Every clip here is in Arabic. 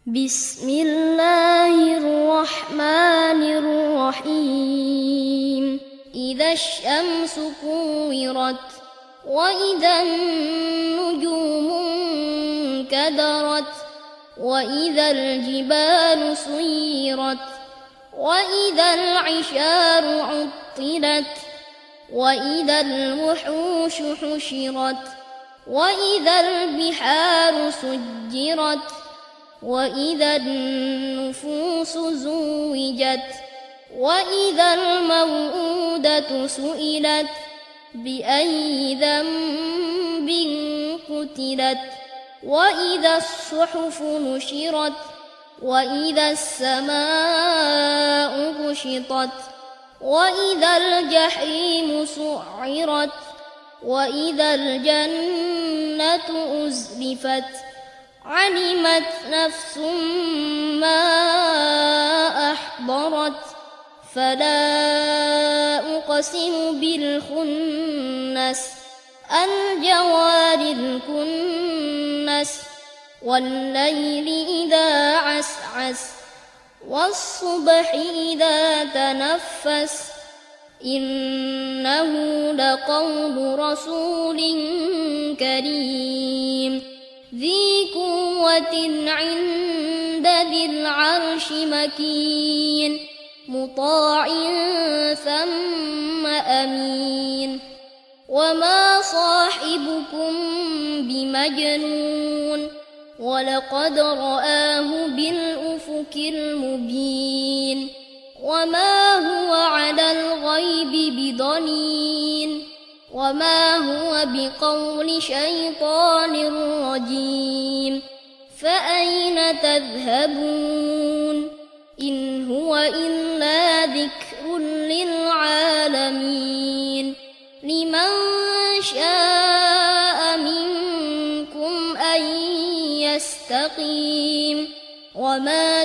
بسم الله الرحمن الرحيم. إذا الشمس كورت وإذا النجوم انكدرت وإذا الجبال سيرت وإذا العشار عطلت وإذا الوحوش حشرت وإذا البحار سجرت وإذا النفوس زوجت وإذا الموءودة سئلت بأي ذنب قتلت وإذا الصحف نشرت وإذا السماء كشطت وإذا الجحيم سعرت وإذا الجنة أزلفت علمت نفس ما أحضرت فلا أقسم بالخنس الجوار الكنس والليل إذا عسعس والصبح إذا تنفس إنه لقول رسول كريم ذي قوة عند ذي العرش مكين مطاع ثم أمين وما صاحبكم بمجنون ولقد رآه بالأفق المبين وما هو على الغيب بضنين وما هو بقول شيطان رجيم فأين تذهبون إن هو إلا ذكر للعالمين لمن شاء منكم أن يستقيم وما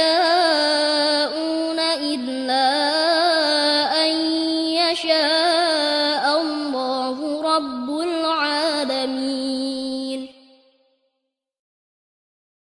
تشاءون إلا أن يشاء الله رب العالمين.